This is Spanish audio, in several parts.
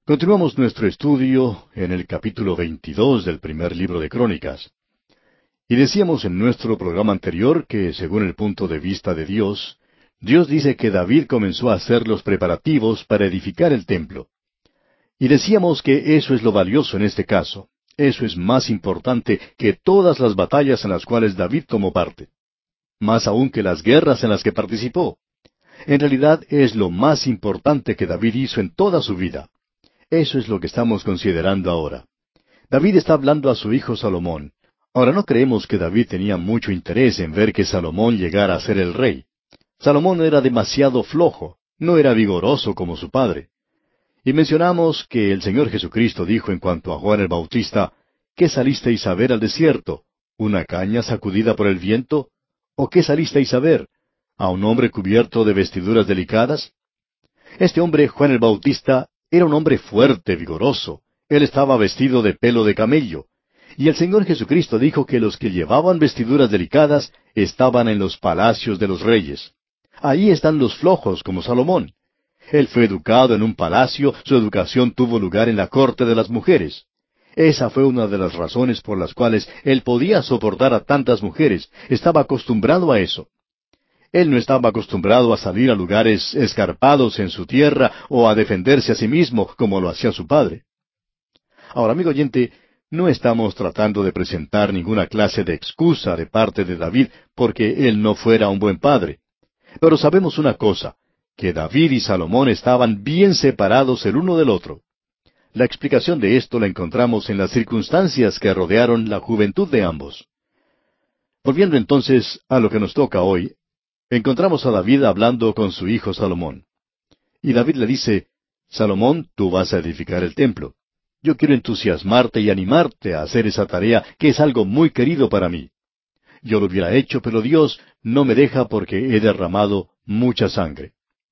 Continuamos nuestro estudio en el capítulo 22 del primer libro de Crónicas. Y decíamos en nuestro programa anterior que, según el punto de vista de Dios, Dios dice que David comenzó a hacer los preparativos para edificar el templo. Y decíamos que eso es lo valioso en este caso. Eso es más importante que todas las batallas en las cuales David tomó parte. Más aún que las guerras en las que participó. En realidad es lo más importante que David hizo en toda su vida. Eso es lo que estamos considerando ahora. David está hablando a su hijo Salomón. Ahora no creemos que David tenía mucho interés en ver que Salomón llegara a ser el rey. Salomón era demasiado flojo, no era vigoroso como su padre. Y mencionamos que el Señor Jesucristo dijo en cuanto a Juan el Bautista, ¿qué salisteis a ver al desierto? ¿Una caña sacudida por el viento? ¿O qué salisteis a ver? ¿A un hombre cubierto de vestiduras delicadas? Este hombre, Juan el Bautista, era un hombre fuerte, vigoroso. Él estaba vestido de pelo de camello. Y el Señor Jesucristo dijo que los que llevaban vestiduras delicadas estaban en los palacios de los reyes. Ahí están los flojos, como Salomón. Él fue educado en un palacio, su educación tuvo lugar en la corte de las mujeres. Esa fue una de las razones por las cuales él podía soportar a tantas mujeres. Estaba acostumbrado a eso. Él no estaba acostumbrado a salir a lugares escarpados en su tierra o a defenderse a sí mismo como lo hacía su padre. Ahora, amigo oyente, no estamos tratando de presentar ninguna clase de excusa de parte de David porque él no fuera un buen padre. Pero sabemos una cosa, que David y Salomón estaban bien separados el uno del otro. La explicación de esto la encontramos en las circunstancias que rodearon la juventud de ambos. Volviendo entonces a lo que nos toca hoy, encontramos a David hablando con su hijo Salomón. Y David le dice, Salomón, tú vas a edificar el templo. Yo quiero entusiasmarte y animarte a hacer esa tarea que es algo muy querido para mí. Yo lo hubiera hecho, pero Dios no me deja porque he derramado mucha sangre.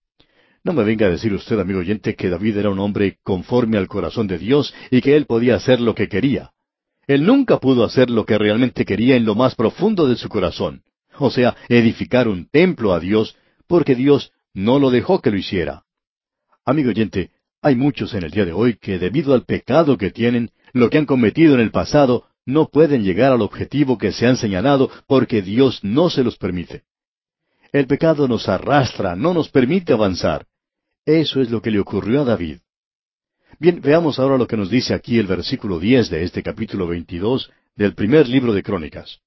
No me venga a decir usted, amigo oyente, que David era un hombre conforme al corazón de Dios y que él podía hacer lo que quería. Él nunca pudo hacer lo que realmente quería en lo más profundo de su corazón. O sea, edificar un templo a Dios, porque Dios no lo dejó que lo hiciera. Amigo oyente, hay muchos en el día de hoy que debido al pecado que tienen, lo que han cometido en el pasado, no pueden llegar al objetivo que se han señalado porque Dios no se los permite. El pecado nos arrastra, no nos permite avanzar. Eso es lo que le ocurrió a David. Bien, veamos ahora lo que nos dice aquí el versículo 10 de este capítulo 22 del primer libro de Crónicas.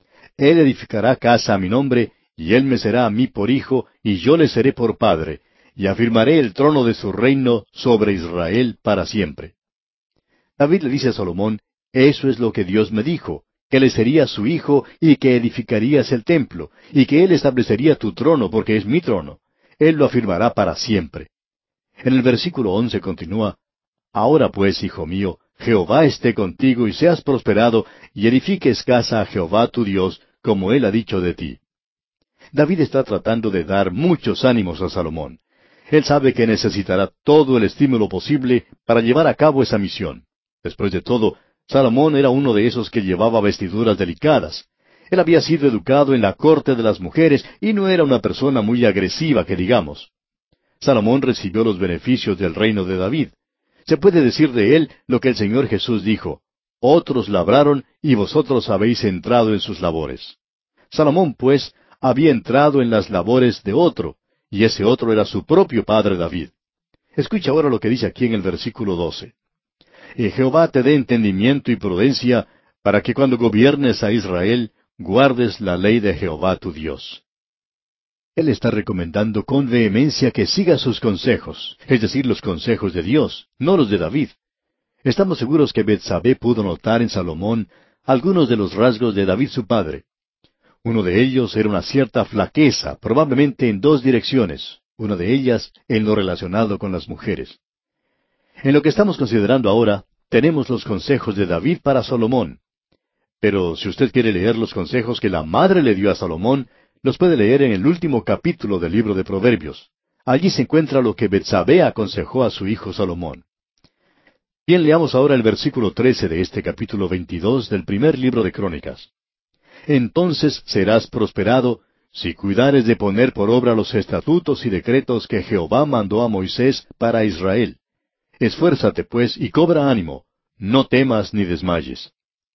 Él edificará casa a mi nombre, y él me será a mí por hijo, y yo le seré por padre, y afirmaré el trono de su reino sobre Israel para siempre. David le dice a Salomón, eso es lo que Dios me dijo, que le sería su hijo y que edificarías el templo, y que él establecería tu trono porque es mi trono. Él lo afirmará para siempre. En el versículo 11 continúa, Ahora pues, hijo mío, Jehová esté contigo y seas prosperado, y edifiques casa a Jehová tu Dios, como él ha dicho de ti. David está tratando de dar muchos ánimos a Salomón. Él sabe que necesitará todo el estímulo posible para llevar a cabo esa misión. Después de todo, Salomón era uno de esos que llevaba vestiduras delicadas. Él había sido educado en la corte de las mujeres y no era una persona muy agresiva, que digamos. Salomón recibió los beneficios del reino de David. Se puede decir de él lo que el Señor Jesús dijo, otros labraron y vosotros habéis entrado en sus labores. Salomón, pues, había entrado en las labores de otro, y ese otro era su propio padre David. Escucha ahora lo que dice aquí en el versículo 12. Y Jehová te dé entendimiento y prudencia, para que cuando gobiernes a Israel, guardes la ley de Jehová tu Dios. Él está recomendando con vehemencia que siga sus consejos, es decir, los consejos de Dios, no los de David. Estamos seguros que Betsabé pudo notar en Salomón algunos de los rasgos de David su padre. Uno de ellos era una cierta flaqueza, probablemente en dos direcciones, una de ellas en lo relacionado con las mujeres. En lo que estamos considerando ahora, tenemos los consejos de David para Salomón. Pero si usted quiere leer los consejos que la madre le dio a Salomón, los puede leer en el último capítulo del libro de Proverbios. Allí se encuentra lo que Betsabé aconsejó a su hijo Salomón. Bien, leamos ahora el versículo 13 de este capítulo 22 del primer libro de Crónicas. Entonces serás prosperado, si cuidares de poner por obra los estatutos y decretos que Jehová mandó a Moisés para Israel. Esfuérzate, pues, y cobra ánimo. No temas ni desmayes.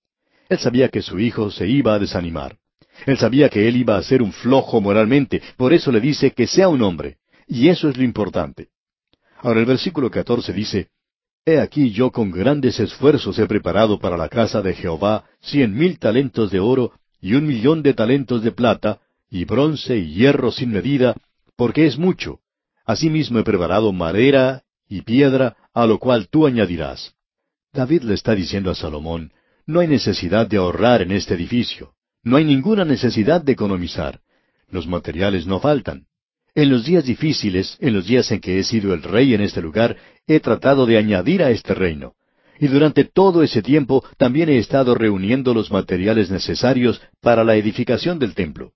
Él sabía que su hijo se iba a desanimar. Él sabía que él iba a ser un flojo moralmente, por eso le dice que sea un hombre. Y eso es lo importante. Ahora el versículo 14 dice, He aquí yo con grandes esfuerzos he preparado para la casa de Jehová 100,000 talentos de oro y 1,000,000 de talentos de plata, y bronce y hierro sin medida, porque es mucho. Asimismo he preparado madera y piedra, a lo cual tú añadirás. David le está diciendo a Salomón, no hay necesidad de ahorrar en este edificio. No hay ninguna necesidad de economizar. Los materiales no faltan. En los días difíciles, en los días en que he sido el rey en este lugar, he tratado de añadir a este reino. Y durante todo ese tiempo también he estado reuniendo los materiales necesarios para la edificación del templo.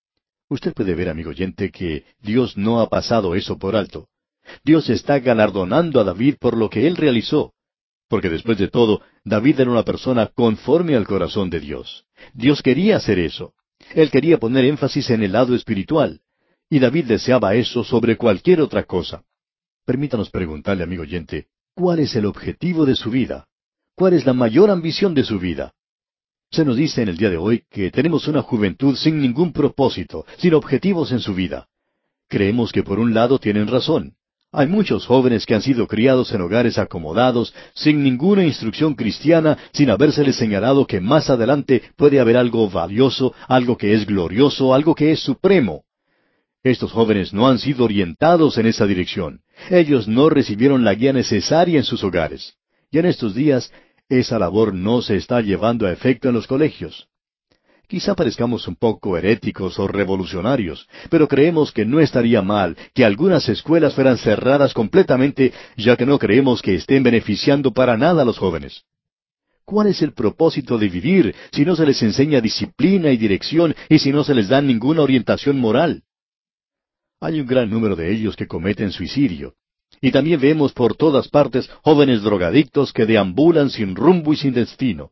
Usted puede ver, amigo oyente, que Dios no ha pasado eso por alto. Dios está galardonando a David por lo que él realizó. Porque después de todo, David era una persona conforme al corazón de Dios. Dios quería hacer eso. Él quería poner énfasis en el lado espiritual. Y David deseaba eso sobre cualquier otra cosa. Permítanos preguntarle, amigo oyente, ¿cuál es el objetivo de su vida? ¿Cuál es la mayor ambición de su vida? Se nos dice en el día de hoy que tenemos una juventud sin ningún propósito, sin objetivos en su vida. Creemos que por un lado tienen razón. Hay muchos jóvenes que han sido criados en hogares acomodados, sin ninguna instrucción cristiana, sin habérseles señalado que más adelante puede haber algo valioso, algo que es glorioso, algo que es supremo. Estos jóvenes no han sido orientados en esa dirección. Ellos no recibieron la guía necesaria en sus hogares. Y en estos días, esa labor no se está llevando a efecto en los colegios. Quizá parezcamos un poco heréticos o revolucionarios, pero creemos que no estaría mal que algunas escuelas fueran cerradas completamente, ya que no creemos que estén beneficiando para nada a los jóvenes. ¿Cuál es el propósito de vivir si no se les enseña disciplina y dirección y si no se les da ninguna orientación moral? Hay un gran número de ellos que cometen suicidio. Y también vemos por todas partes jóvenes drogadictos que deambulan sin rumbo y sin destino.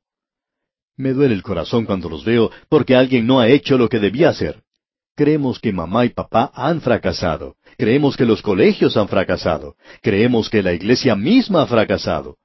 Me duele el corazón cuando los veo porque alguien no ha hecho lo que debía hacer. Creemos que mamá y papá han fracasado. Creemos que los colegios han fracasado. Creemos que la iglesia misma ha fracasado.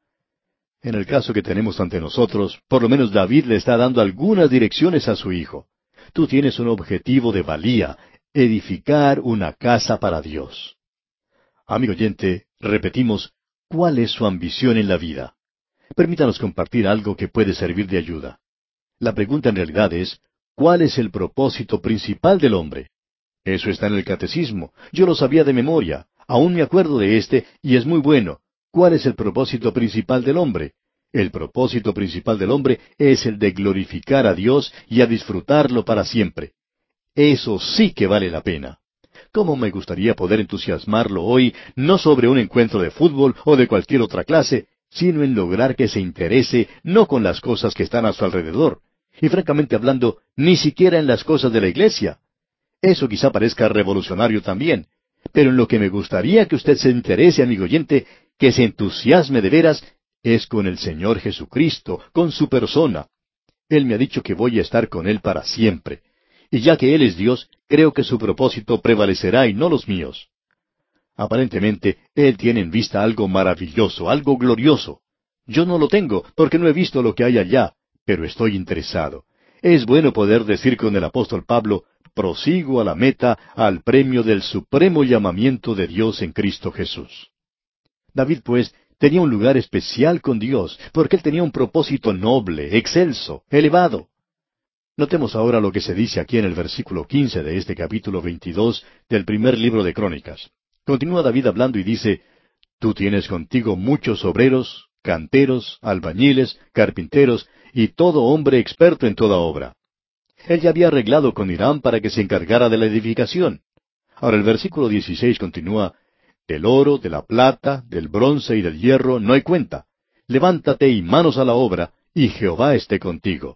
En el caso que tenemos ante nosotros, por lo menos David le está dando algunas direcciones a su hijo. Tú tienes un objetivo de valía, edificar una casa para Dios. Amigo oyente, repetimos, ¿cuál es su ambición en la vida? Permítanos compartir algo que puede servir de ayuda. La pregunta en realidad es, ¿cuál es el propósito principal del hombre? Eso está en el catecismo. Yo lo sabía de memoria. Aún me acuerdo de este, y es muy bueno. ¿Cuál es el propósito principal del hombre? El propósito principal del hombre es el de glorificar a Dios y a disfrutarlo para siempre. Eso sí que vale la pena. ¿Cómo me gustaría poder entusiasmarlo hoy, no sobre un encuentro de fútbol o de cualquier otra clase, sino en lograr que se interese no con las cosas que están a su alrededor, y francamente hablando, ni siquiera en las cosas de la iglesia? Eso quizá parezca revolucionario también, pero en lo que me gustaría que usted se interese, amigo oyente, que se entusiasme de veras, es con el Señor Jesucristo, con su persona. Él me ha dicho que voy a estar con Él para siempre. Y ya que Él es Dios, creo que su propósito prevalecerá y no los míos. Aparentemente, Él tiene en vista algo maravilloso, algo glorioso. Yo no lo tengo, porque no he visto lo que hay allá, pero estoy interesado. Es bueno poder decir con el apóstol Pablo, prosigo a la meta, al premio del supremo llamamiento de Dios en Cristo Jesús. David, pues, tenía un lugar especial con Dios, porque él tenía un propósito noble, excelso, elevado. Notemos ahora lo que se dice aquí en el versículo 15 de este capítulo 22 del primer libro de Crónicas. Continúa David hablando y dice, Tú tienes contigo muchos obreros, canteros, albañiles, carpinteros, y todo hombre experto en toda obra. Él ya había arreglado con Hiram para que se encargara de la edificación. Ahora el versículo 16 continúa, Del oro, de la plata, del bronce y del hierro no hay cuenta. Levántate y manos a la obra, y Jehová esté contigo.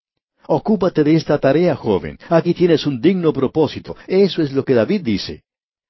Ocúpate de esta tarea, joven. Aquí tienes un digno propósito. Eso es lo que David dice.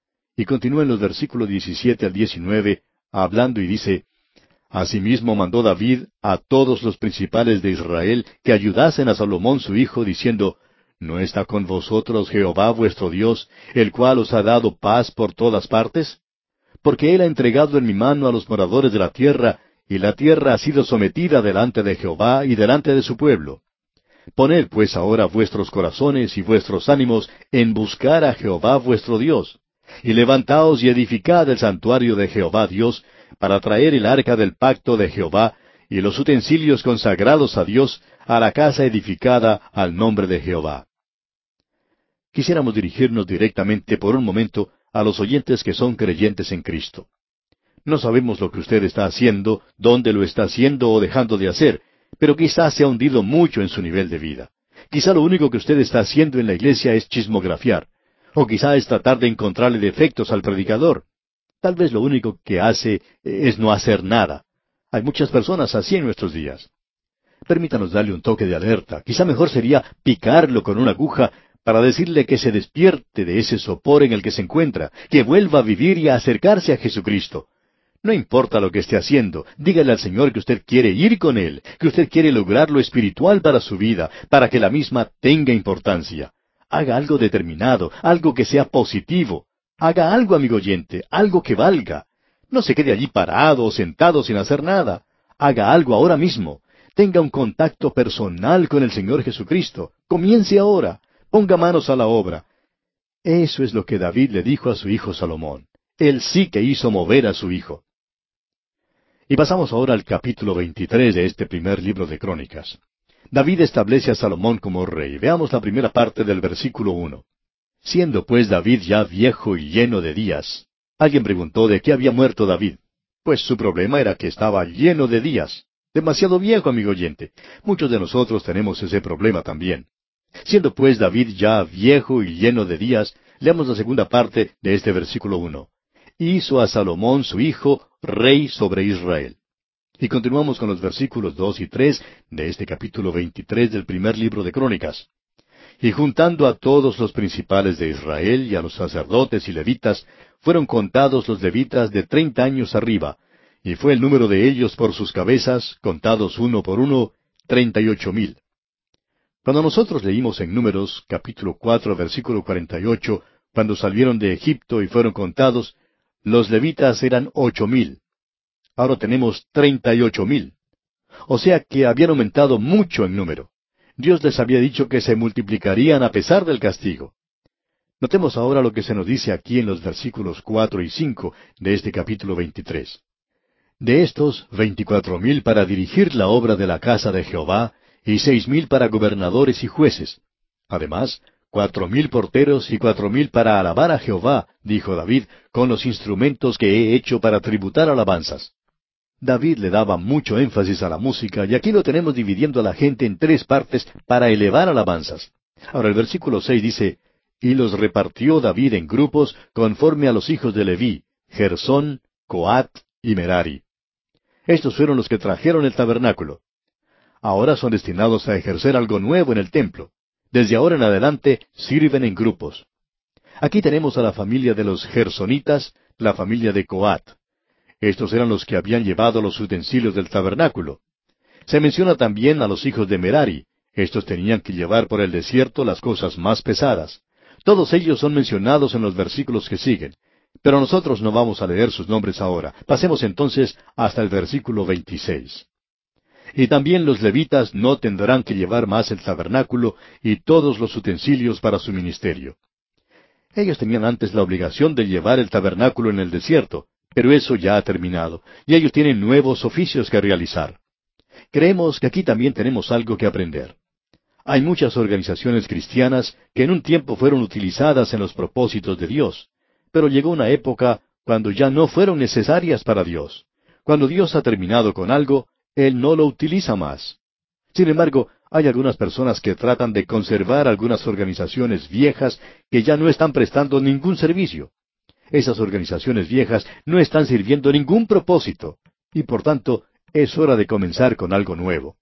Y continúa en los versículos 17 al 19, hablando y dice, Asimismo mandó David a todos los principales de Israel que ayudasen a Salomón su hijo, diciendo, ¿No está con vosotros Jehová vuestro Dios, el cual os ha dado paz por todas partes? porque Él ha entregado en mi mano a los moradores de la tierra, y la tierra ha sido sometida delante de Jehová y delante de su pueblo. Poned pues ahora vuestros corazones y vuestros ánimos en buscar a Jehová vuestro Dios, y levantaos y edificad el santuario de Jehová Dios, para traer el arca del pacto de Jehová, y los utensilios consagrados a Dios, a la casa edificada al nombre de Jehová. Quisiéramos dirigirnos directamente por un momento a los oyentes que son creyentes en Cristo. No sabemos lo que usted está haciendo, dónde lo está haciendo o dejando de hacer, pero quizás se ha hundido mucho en su nivel de vida. Quizá lo único que usted está haciendo en la iglesia es chismografiar, o quizá es tratar de encontrarle defectos al predicador. Tal vez lo único que hace es no hacer nada. Hay muchas personas así en nuestros días. Permítanos darle un toque de alerta. Quizá mejor sería picarlo con una aguja para decirle que se despierte de ese sopor en el que se encuentra, que vuelva a vivir y a acercarse a Jesucristo. No importa lo que esté haciendo, dígale al Señor que usted quiere ir con Él, que usted quiere lograr lo espiritual para su vida, para que la misma tenga importancia. Haga algo determinado, algo que sea positivo. Haga algo, amigo oyente, algo que valga. No se quede allí parado o sentado sin hacer nada. Haga algo ahora mismo. Tenga un contacto personal con el Señor Jesucristo. Comience ahora. Ponga manos a la obra. Eso es lo que David le dijo a su hijo Salomón. Él sí que hizo mover a su hijo. Y pasamos ahora al capítulo 23 de este primer libro de Crónicas. David establece a Salomón como rey. Veamos la primera parte del versículo 1. Siendo pues David ya viejo y lleno de días. Alguien preguntó de qué había muerto David. Pues su problema era que estaba lleno de días. Demasiado viejo, amigo oyente. Muchos de nosotros tenemos ese problema también. Siendo pues David ya viejo y lleno de días, leamos la segunda parte de este versículo 1. Hizo a Salomón su hijo rey sobre Israel. Y continuamos con los versículos 2 y 3 de este capítulo 23 del primer libro de Crónicas. Y juntando a todos los principales de Israel y a los sacerdotes y levitas, fueron contados los levitas de 30 años arriba, y fue el número de ellos por sus cabezas, contados uno por uno, 38,000. Cuando nosotros leímos en Números, capítulo 4, versículo 48, cuando salieron de Egipto y fueron contados, los levitas eran 8,000. Ahora tenemos 38,000. O sea que habían aumentado mucho en número. Dios les había dicho que se multiplicarían a pesar del castigo. Notemos ahora lo que se nos dice aquí en los versículos 4 y 5 de este capítulo 23. De estos, 24,000 para dirigir la obra de la casa de Jehová, y 6,000 para gobernadores y jueces. Además, 4,000 porteros y 4,000 para alabar a Jehová, dijo David, con los instrumentos que he hecho para tributar alabanzas. David le daba mucho énfasis a la música, y aquí lo tenemos dividiendo a la gente en 3 partes para elevar alabanzas. Ahora el versículo 6 dice, y los repartió David en grupos conforme a los hijos de Leví, Gersón, Coat y Merari. Estos fueron los que trajeron el tabernáculo. Ahora son destinados a ejercer algo nuevo en el templo. Desde ahora en adelante sirven en grupos. Aquí tenemos a la familia de los gersonitas, la familia de Coat. Estos eran los que habían llevado los utensilios del tabernáculo. Se menciona también a los hijos de Merari. Estos tenían que llevar por el desierto las cosas más pesadas. Todos ellos son mencionados en los versículos que siguen. Pero nosotros no vamos a leer sus nombres ahora. Pasemos entonces hasta el versículo 26. Y también los levitas no tendrán que llevar más el tabernáculo y todos los utensilios para su ministerio. Ellos tenían antes la obligación de llevar el tabernáculo en el desierto, pero eso ya ha terminado, y ellos tienen nuevos oficios que realizar. Creemos que aquí también tenemos algo que aprender. Hay muchas organizaciones cristianas que en un tiempo fueron utilizadas en los propósitos de Dios, pero llegó una época cuando ya no fueron necesarias para Dios. Cuando Dios ha terminado con algo, Él no lo utiliza más. Sin embargo, hay algunas personas que tratan de conservar algunas organizaciones viejas que ya no están prestando ningún servicio. Esas organizaciones viejas no están sirviendo ningún propósito, y por tanto es hora de comenzar con algo nuevo.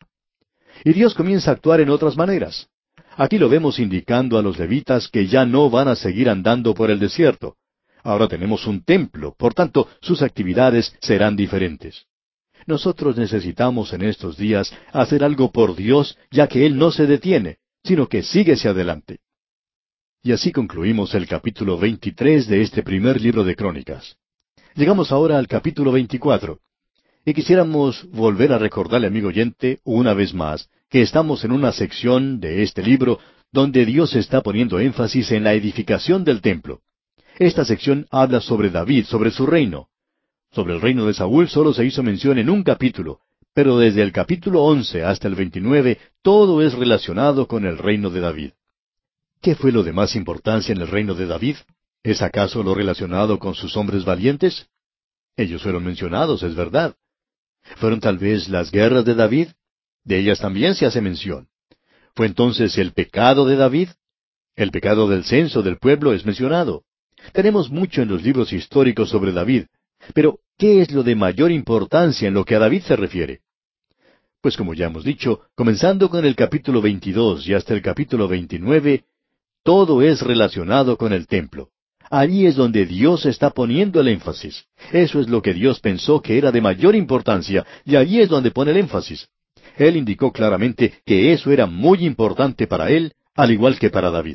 Y Dios comienza a actuar en otras maneras. Aquí lo vemos indicando a los levitas que ya no van a seguir andando por el desierto. Ahora tenemos un templo, por tanto sus actividades serán diferentes. Nosotros necesitamos en estos días hacer algo por Dios, ya que Él no se detiene, sino que sigue hacia adelante. Y así concluimos el capítulo 23 de este primer libro de Crónicas. Llegamos ahora al capítulo 24. Y quisiéramos volver a recordarle, amigo oyente, una vez más, que estamos en una sección de este libro donde Dios está poniendo énfasis en la edificación del templo. Esta sección habla sobre David, sobre su reino. Sobre el reino de Saúl solo se hizo mención en un capítulo, pero desde el capítulo 11 hasta el 29 todo es relacionado con el reino de David. ¿Qué fue lo de más importancia en el reino de David? ¿Es acaso lo relacionado con sus hombres valientes? Ellos fueron mencionados, es verdad. ¿Fueron tal vez las guerras de David? De ellas también se hace mención. ¿Fue entonces el pecado de David? El pecado del censo del pueblo es mencionado. Tenemos mucho en los libros históricos sobre David, pero ¿qué es lo de mayor importancia en lo que a David se refiere? Pues como ya hemos dicho, comenzando con el capítulo 22 y hasta el capítulo 29, todo es relacionado con el templo. Allí es donde Dios está poniendo el énfasis. Eso es lo que Dios pensó que era de mayor importancia, y allí es donde pone el énfasis. Él indicó claramente que eso era muy importante para él, al igual que para David.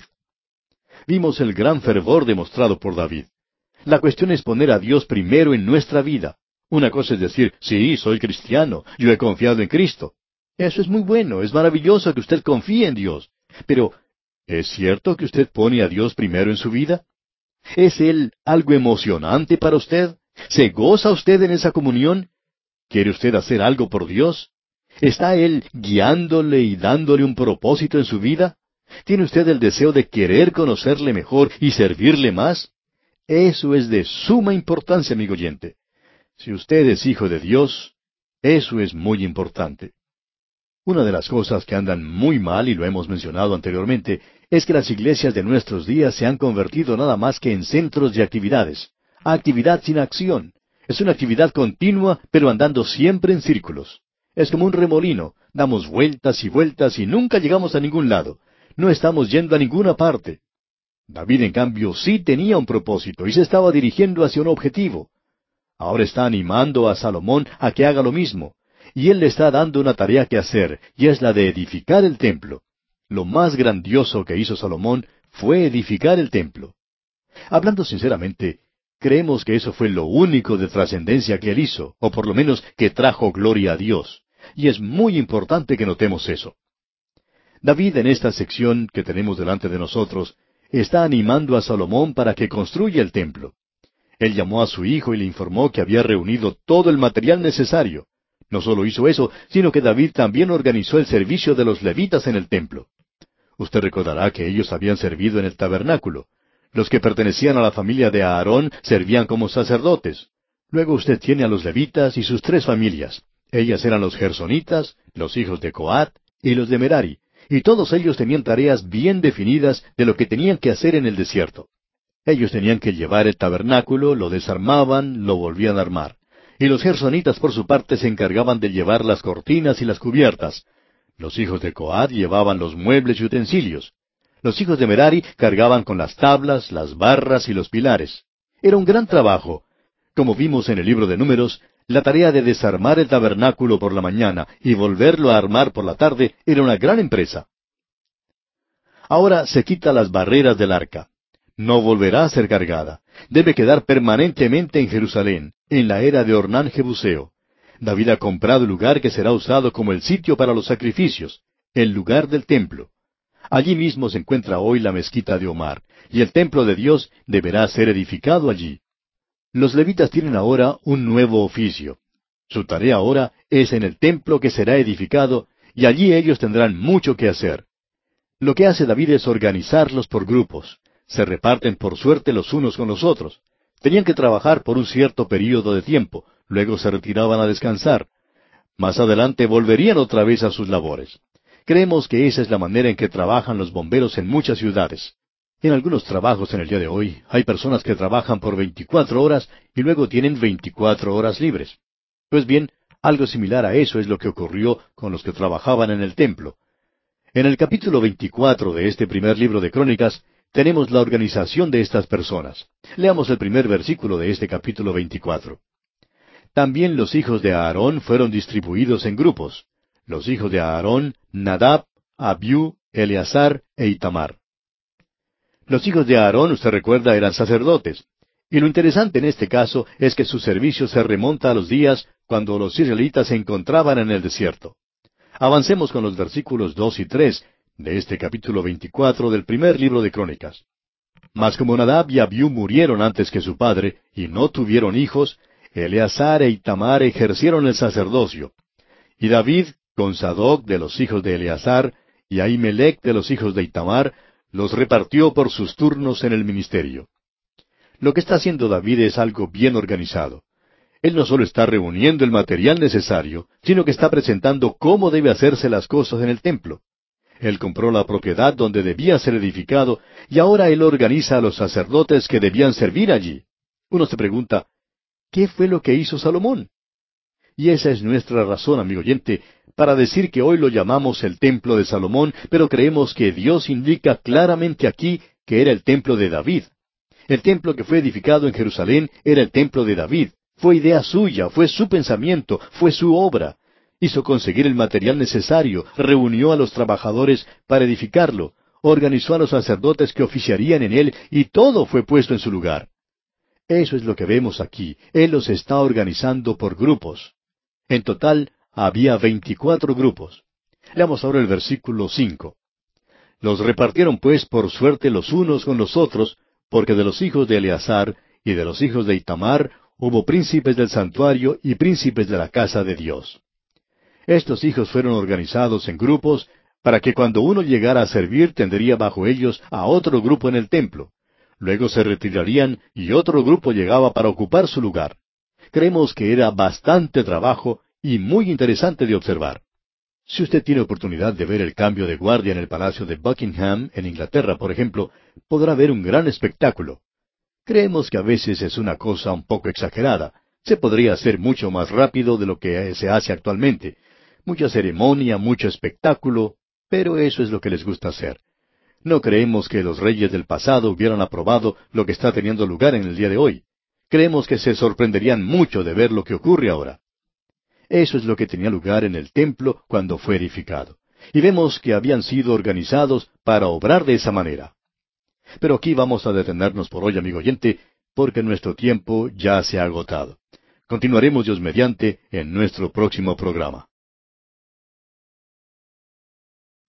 Vimos el gran fervor demostrado por David. La cuestión es poner a Dios primero en nuestra vida. Una cosa es decir, sí, soy cristiano, yo he confiado en Cristo. Eso es muy bueno, es maravilloso que usted confíe en Dios. Pero, ¿es cierto que usted pone a Dios primero en su vida? ¿Es Él algo emocionante para usted? ¿Se goza usted en esa comunión? ¿Quiere usted hacer algo por Dios? ¿Está Él guiándole y dándole un propósito en su vida? ¿Tiene usted el deseo de querer conocerle mejor y servirle más? Eso es de suma importancia, amigo oyente. Si usted es hijo de Dios, eso es muy importante. Una de las cosas que andan muy mal, y lo hemos mencionado anteriormente, es que las iglesias de nuestros días se han convertido nada más que en centros de actividades. Actividad sin acción. Es una actividad continua, pero andando siempre en círculos. Es como un remolino. Damos vueltas y vueltas y nunca llegamos a ningún lado. No estamos yendo a ninguna parte. David, en cambio, sí tenía un propósito y se estaba dirigiendo hacia un objetivo. Ahora está animando a Salomón a que haga lo mismo. Y él le está dando una tarea que hacer, y es la de edificar el templo. Lo más grandioso que hizo Salomón fue edificar el templo. Hablando sinceramente, creemos que eso fue lo único de trascendencia que él hizo, o por lo menos que trajo gloria a Dios. Y es muy importante que notemos eso. David, en esta sección que tenemos delante de nosotros, está animando a Salomón para que construya el templo. Él llamó a su hijo y le informó que había reunido todo el material necesario. No solo hizo eso, sino que David también organizó el servicio de los levitas en el templo. Usted recordará que ellos habían servido en el tabernáculo. Los que pertenecían a la familia de Aarón servían como sacerdotes. Luego usted tiene a los levitas y sus tres familias. Ellas eran los gersonitas, los hijos de Coat y los de Merari, y todos ellos tenían tareas bien definidas de lo que tenían que hacer en el desierto. Ellos tenían que llevar el tabernáculo, lo desarmaban, lo volvían a armar. Y los gersonitas por su parte se encargaban de llevar las cortinas y las cubiertas. Los hijos de Coat llevaban los muebles y utensilios. Los hijos de Merari cargaban con las tablas, las barras y los pilares. Era un gran trabajo. Como vimos en el libro de Números, la tarea de desarmar el tabernáculo por la mañana y volverlo a armar por la tarde era una gran empresa. Ahora se quita las barreras del arca. No volverá a ser cargada. Debe quedar permanentemente en Jerusalén, en la era de Ornán Jebuseo. David ha comprado el lugar que será usado como el sitio para los sacrificios, el lugar del templo. Allí mismo se encuentra hoy la mezquita de Omar, y el templo de Dios deberá ser edificado allí. Los levitas tienen ahora un nuevo oficio. Su tarea ahora es en el templo que será edificado, y allí ellos tendrán mucho que hacer. Lo que hace David es organizarlos por grupos. Se reparten por suerte los unos con los otros. Tenían que trabajar por un cierto período de tiempo, luego se retiraban a descansar. Más adelante volverían otra vez a sus labores. Creemos que esa es la manera en que trabajan los bomberos en muchas ciudades. En algunos trabajos en el día de hoy hay personas que trabajan por 24 horas y luego tienen 24 horas libres. Pues bien, algo similar a eso es lo que ocurrió con los que trabajaban en el templo. En el capítulo 24 de este primer libro de Crónicas, tenemos la organización de estas personas. Leamos el primer versículo de este capítulo 24. También los hijos de Aarón fueron distribuidos en grupos. Los hijos de Aarón, Nadab, Abiú, Eleazar e Itamar. Los hijos de Aarón, usted recuerda, eran sacerdotes. Y lo interesante en este caso es que su servicio se remonta a los días cuando los israelitas se encontraban en el desierto. Avancemos con los versículos 2 y 3 de este capítulo 24 del primer libro de Crónicas. Mas como Nadab y Abiú murieron antes que su padre, y no tuvieron hijos, Eleazar e Itamar ejercieron el sacerdocio. Y David, con Sadoc de los hijos de Eleazar, y Ahimelech de los hijos de Itamar, los repartió por sus turnos en el ministerio. Lo que está haciendo David es algo bien organizado. Él no solo está reuniendo el material necesario, sino que está presentando cómo debe hacerse las cosas en el templo. Él compró la propiedad donde debía ser edificado, y ahora él organiza a los sacerdotes que debían servir allí. Uno se pregunta, ¿qué fue lo que hizo Salomón? Y esa es nuestra razón, amigo oyente, para decir que hoy lo llamamos el templo de Salomón, pero creemos que Dios indica claramente aquí que era el templo de David. El templo que fue edificado en Jerusalén era el templo de David. Fue idea suya, fue su pensamiento, fue su obra. Hizo conseguir el material necesario, reunió a los trabajadores para edificarlo, organizó a los sacerdotes que oficiarían en él, y todo fue puesto en su lugar. Eso es lo que vemos aquí. Él los está organizando por grupos. En total, había 24 grupos. Leamos ahora el versículo 5. Los repartieron pues por suerte los unos con los otros, porque de los hijos de Eleazar y de los hijos de Itamar hubo príncipes del santuario y príncipes de la casa de Dios. Estos hijos fueron organizados en grupos para que cuando uno llegara a servir tendría bajo ellos a otro grupo en el templo. Luego se retirarían y otro grupo llegaba para ocupar su lugar. Creemos que era bastante trabajo y muy interesante de observar. Si usted tiene oportunidad de ver el cambio de guardia en el Palacio de Buckingham, en Inglaterra, por ejemplo, podrá ver un gran espectáculo. Creemos que a veces es una cosa un poco exagerada. Se podría hacer mucho más rápido de lo que se hace actualmente. Mucha ceremonia, mucho espectáculo, pero eso es lo que les gusta hacer. No creemos que los reyes del pasado hubieran aprobado lo que está teniendo lugar en el día de hoy. Creemos que se sorprenderían mucho de ver lo que ocurre ahora. Eso es lo que tenía lugar en el templo cuando fue edificado. Y vemos que habían sido organizados para obrar de esa manera. Pero aquí vamos a detenernos por hoy, amigo oyente, porque nuestro tiempo ya se ha agotado. Continuaremos Dios mediante en nuestro próximo programa.